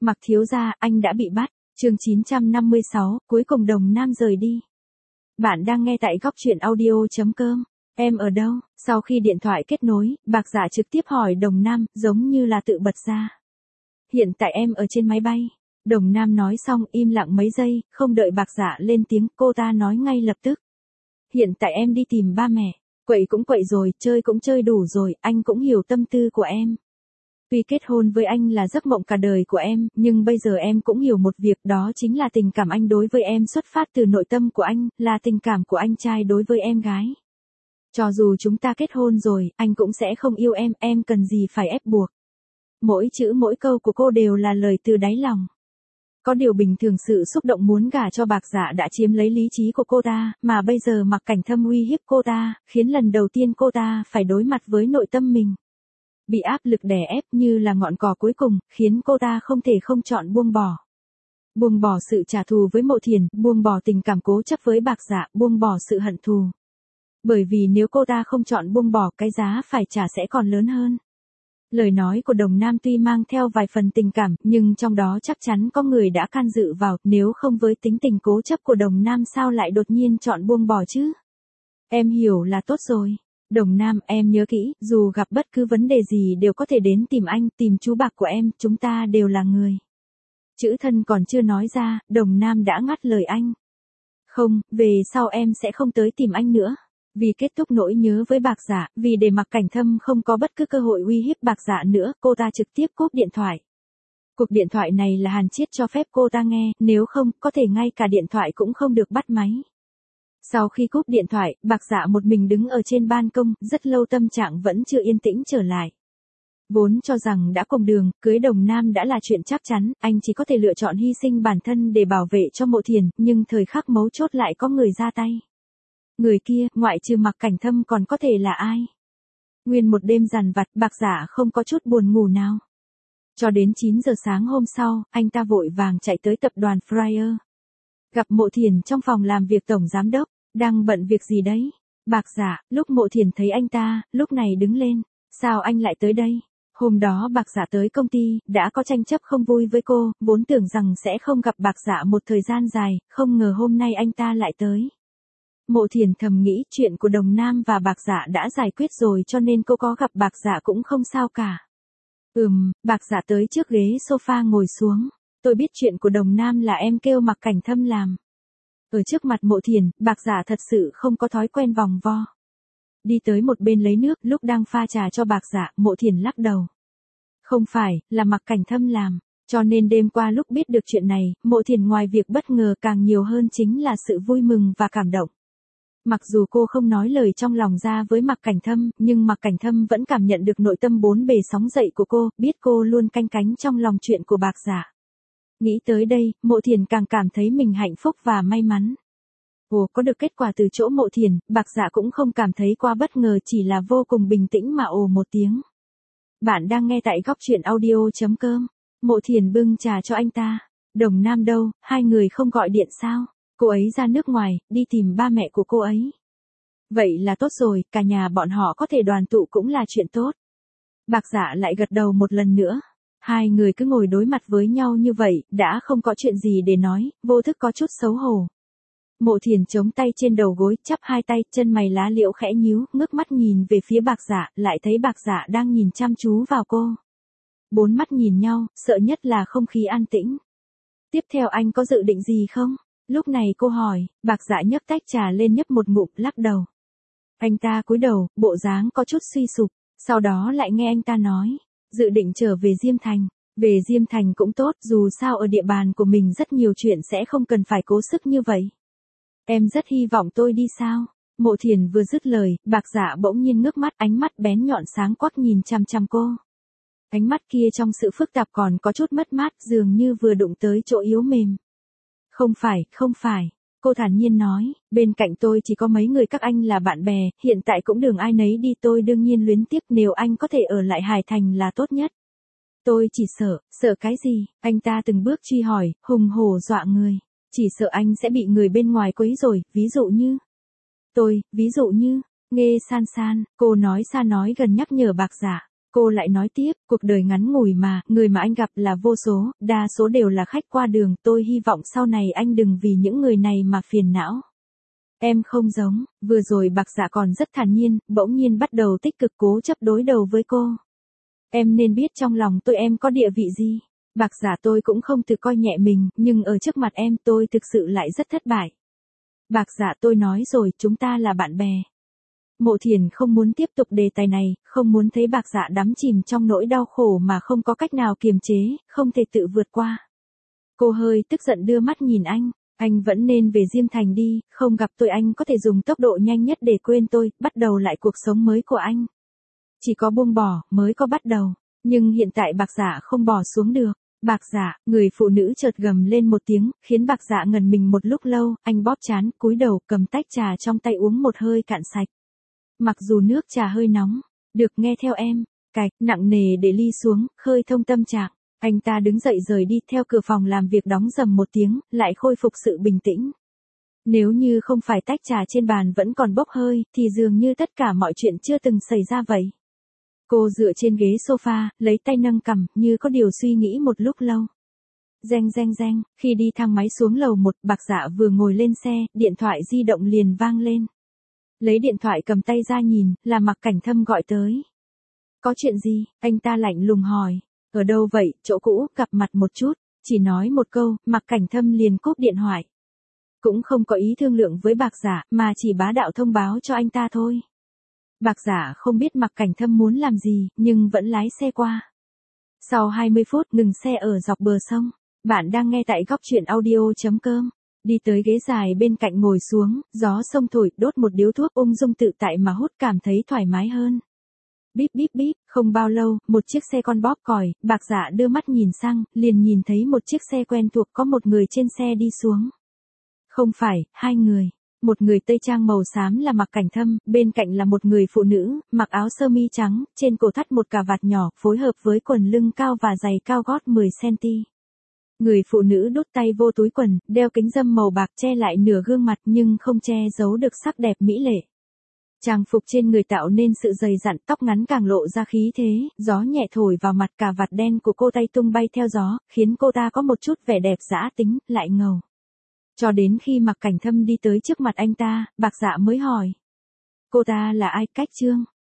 Mặc thiếu gia, anh đã bị bắt. Chương 956, cuối cùng Đồng Nam rời đi. Bạn đang nghe tại góc truyện audio.com. Em ở đâu? Sau khi điện thoại kết nối, Bạc Dạ trực tiếp hỏi Đồng Nam, giống như là tự bật ra. Hiện tại em ở trên máy bay. Đồng Nam nói xong im lặng mấy giây, không đợi Bạc Dạ lên tiếng, cô ta nói ngay lập tức. Hiện tại em đi tìm ba mẹ. Quậy cũng quậy rồi, chơi cũng chơi đủ rồi, anh cũng hiểu tâm tư của em. Tuy kết hôn với anh là giấc mộng cả đời của em, nhưng bây giờ em cũng hiểu một việc, đó chính là tình cảm anh đối với em xuất phát từ nội tâm của anh, là tình cảm của anh trai đối với em gái. Cho dù chúng ta kết hôn rồi, anh cũng sẽ không yêu em cần gì phải ép buộc. Mỗi chữ mỗi câu của cô đều là lời từ đáy lòng. Có điều bình thường sự xúc động muốn gả cho Bạc Dạ đã chiếm lấy lý trí của cô ta, mà bây giờ Mặc Cảnh Thâm uy hiếp cô ta, khiến lần đầu tiên cô ta phải đối mặt với nội tâm mình. Bị áp lực đè ép như là ngọn cỏ cuối cùng, khiến cô ta không thể không chọn buông bỏ. Buông bỏ sự trả thù với Mộ Thiền, buông bỏ tình cảm cố chấp với Bạc Dạ, buông bỏ sự hận thù. Bởi vì nếu cô ta không chọn buông bỏ, cái giá phải trả sẽ còn lớn hơn. Lời nói của Đồng Nam tuy mang theo vài phần tình cảm, nhưng trong đó chắc chắn có người đã can dự vào, nếu không với tính tình cố chấp của Đồng Nam sao lại đột nhiên chọn buông bỏ chứ? Em hiểu là tốt rồi. Đồng Nam, em nhớ kỹ, dù gặp bất cứ vấn đề gì đều có thể đến tìm anh, tìm chú Bạc của em, chúng ta đều là người. Chữ thân còn chưa nói ra, Đồng Nam đã ngắt lời anh. Không, về sau em sẽ không tới tìm anh nữa. Vì kết thúc nỗi nhớ với Bạc Dạ, vì để Mặc Cảnh Thâm không có bất cứ cơ hội uy hiếp Bạc Dạ nữa, cô ta trực tiếp cúp điện thoại. Cuộc điện thoại này là Hàn Chiết cho phép cô ta nghe, nếu không, có thể ngay cả điện thoại cũng không được bắt máy. Sau khi cúp điện thoại, Bạc Dạ một mình đứng ở trên ban công, rất lâu tâm trạng vẫn chưa yên tĩnh trở lại. Vốn cho rằng đã cùng đường, cưới Đồng Nam đã là chuyện chắc chắn, anh chỉ có thể lựa chọn hy sinh bản thân để bảo vệ cho Mộ Thiền, nhưng thời khắc mấu chốt lại có người ra tay. Người kia, ngoại trừ Mặc Cảnh Thâm còn có thể là ai? Nguyên một đêm dằn vặt, Bạc Dạ không có chút buồn ngủ nào. Cho đến 9 giờ sáng hôm sau, anh ta vội vàng chạy tới tập đoàn Fryer. Gặp Mộ Thiền trong phòng làm việc tổng giám đốc, đang bận việc gì đấy? Bạc Dạ, lúc Mộ Thiền thấy anh ta, lúc này đứng lên. Sao anh lại tới đây? Hôm đó Bạc Dạ tới công ty, đã có tranh chấp không vui với cô, vốn tưởng rằng sẽ không gặp Bạc Dạ một thời gian dài, không ngờ hôm nay anh ta lại tới. Mộ Thiền thầm nghĩ chuyện của Đồng Nam và Bạc Dạ đã giải quyết rồi cho nên cô có gặp Bạc Dạ cũng không sao cả. Bạc Dạ tới trước ghế sofa ngồi xuống. Tôi biết chuyện của Đồng Nam là em kêu Mặc Cảnh Thâm làm. Ở trước mặt Mộ Thiền, Bạc Dạ thật sự không có thói quen vòng vo. Đi tới một bên lấy nước, lúc đang pha trà cho Bạc Dạ, Mộ Thiền lắc đầu. Không phải, là Mặc Cảnh Thâm làm. Cho nên đêm qua lúc biết được chuyện này, Mộ Thiền ngoài việc bất ngờ càng nhiều hơn chính là sự vui mừng và cảm động. Mặc dù cô không nói lời trong lòng ra với Mặc Cảnh Thâm, nhưng Mặc Cảnh Thâm vẫn cảm nhận được nội tâm bốn bề sóng dậy của cô, biết cô luôn canh cánh trong lòng chuyện của Bạc Dạ. Nghĩ tới đây, Mộ Thiền càng cảm thấy mình hạnh phúc và may mắn. Có được kết quả từ chỗ Mộ Thiền, Bạc Dạ cũng không cảm thấy quá bất ngờ, chỉ là vô cùng bình tĩnh mà ồ một tiếng. Bạn đang nghe tại góc truyện audio.com. Mộ Thiền bưng trà cho anh ta. Đồng Nam đâu, hai người không gọi điện sao? Cô ấy ra nước ngoài, đi tìm ba mẹ của cô ấy. Vậy là tốt rồi, cả nhà bọn họ có thể đoàn tụ cũng là chuyện tốt. Bạc Dạ lại gật đầu một lần nữa. Hai người cứ ngồi đối mặt với nhau như vậy, đã không có chuyện gì để nói, vô thức có chút xấu hổ. Mộ Thiền chống tay trên đầu gối, chắp hai tay, chân mày lá liễu khẽ nhíu, ngước mắt nhìn về phía Bạc Dạ, lại thấy Bạc Dạ đang nhìn chăm chú vào cô. Bốn mắt nhìn nhau, sợ nhất là không khí an tĩnh. Tiếp theo anh có dự định gì không? Lúc này cô hỏi, Bạc Dạ nhấc tách trà lên nhấp một ngụm, lắc đầu. Anh ta cúi đầu, bộ dáng có chút suy sụp, sau đó lại nghe anh ta nói, dự định trở về Diêm Thành. Về Diêm Thành cũng tốt, dù sao ở địa bàn của mình rất nhiều chuyện sẽ không cần phải cố sức như vậy. Em rất hy vọng tôi đi sao? Mộ Thiền vừa dứt lời, Bạc Dạ bỗng nhiên ngước mắt, ánh mắt bén nhọn sáng quắc nhìn chăm chăm cô. Ánh mắt kia trong sự phức tạp còn có chút mất mát, dường như vừa đụng tới chỗ yếu mềm. Không phải, cô thản nhiên nói, bên cạnh tôi chỉ có mấy người các anh là bạn bè, hiện tại cũng đường ai nấy đi, tôi đương nhiên luyến tiếc, nếu anh có thể ở lại Hải Thành là tốt nhất. Tôi chỉ sợ cái gì? Anh ta từng bước truy hỏi, hùng hổ dọa người. Chỉ sợ anh sẽ bị người bên ngoài quấy rồi, ví dụ như, nghe san, cô nói xa nói gần nhắc nhở Bạc Dạ. Cô lại nói tiếp, cuộc đời ngắn ngủi mà, người mà anh gặp là vô số, đa số đều là khách qua đường, tôi hy vọng sau này anh đừng vì những người này mà phiền não. Em không giống, vừa rồi Bạc Dạ còn rất thản nhiên, bỗng nhiên bắt đầu tích cực cố chấp đối đầu với cô. Em nên biết trong lòng tôi em có địa vị gì. Bạc Dạ tôi cũng không tự coi nhẹ mình, nhưng ở trước mặt em tôi thực sự lại rất thất bại. Bạc Dạ tôi nói rồi, chúng ta là bạn bè. Mộ Thiền không muốn tiếp tục đề tài này, không muốn thấy Bạc Dạ đắm chìm trong nỗi đau khổ mà không có cách nào kiềm chế, không thể tự vượt qua. Cô hơi tức giận đưa mắt nhìn anh vẫn nên về Diêm Thành đi, không gặp tôi anh có thể dùng tốc độ nhanh nhất để quên tôi, bắt đầu lại cuộc sống mới của anh. Chỉ có buông bỏ, mới có bắt đầu, nhưng hiện tại Bạc Dạ không bỏ xuống được. Bạc Dạ, người phụ nữ chợt gầm lên một tiếng, khiến Bạc Dạ ngẩn mình một lúc lâu, anh bóp trán, cúi đầu, cầm tách trà trong tay uống một hơi cạn sạch. Mặc dù nước trà hơi nóng, được nghe theo em, cạch, nặng nề để ly xuống, khơi thông tâm trạng. Anh ta đứng dậy rời đi theo cửa phòng làm việc đóng rầm một tiếng, lại khôi phục sự bình tĩnh. Nếu như không phải tách trà trên bàn vẫn còn bốc hơi, thì dường như tất cả mọi chuyện chưa từng xảy ra vậy. Cô dựa trên ghế sofa, lấy tay nâng cằm, như có điều suy nghĩ một lúc lâu. Reng reng reng, khi đi thang máy xuống lầu 1, Bạc Dạ vừa ngồi lên xe, điện thoại di động liền vang lên. Lấy điện thoại cầm tay ra nhìn, là Mạc Cảnh Thâm gọi tới. Có chuyện gì? Anh ta lạnh lùng hỏi. Ở đâu vậy? Chỗ cũ, gặp mặt một chút. Chỉ nói một câu, Mạc Cảnh Thâm liền cúp điện thoại. Cũng không có ý thương lượng với Bạc Dạ, mà chỉ bá đạo thông báo cho anh ta thôi. Bạc Dạ không biết Mạc Cảnh Thâm muốn làm gì, nhưng vẫn lái xe qua. Sau 20 phút ngừng xe ở dọc bờ sông. Bạn đang nghe tại góc truyện audio.com. Đi tới ghế dài bên cạnh ngồi xuống, gió sông thổi, đốt một điếu thuốc ung dung tự tại mà hút cảm thấy thoải mái hơn. Bíp bíp bíp, không bao lâu, một chiếc xe con bóp còi, Bạc Dạ đưa mắt nhìn sang, liền nhìn thấy một chiếc xe quen thuộc có một người trên xe đi xuống. Không phải, hai người. Một người tây trang màu xám là Mạc Cảnh Thâm, bên cạnh là một người phụ nữ, mặc áo sơ mi trắng, trên cổ thắt một cà vạt nhỏ, phối hợp với quần lưng cao và giày cao gót 10cm. Người phụ nữ đút tay vô túi quần, đeo kính râm màu bạc che lại nửa gương mặt nhưng không che giấu được sắc đẹp mỹ lệ. Trang phục trên người tạo nên sự dày dặn, tóc ngắn càng lộ ra khí thế, gió nhẹ thổi vào mặt, cà vạt đen của cô tay tung bay theo gió, khiến cô ta có một chút vẻ đẹp dã tính, lại ngầu. Cho đến khi Mạc Cảnh Thâm đi tới trước mặt anh ta, Bạc Dạ mới hỏi. Cô ta là ai? Cách Trương.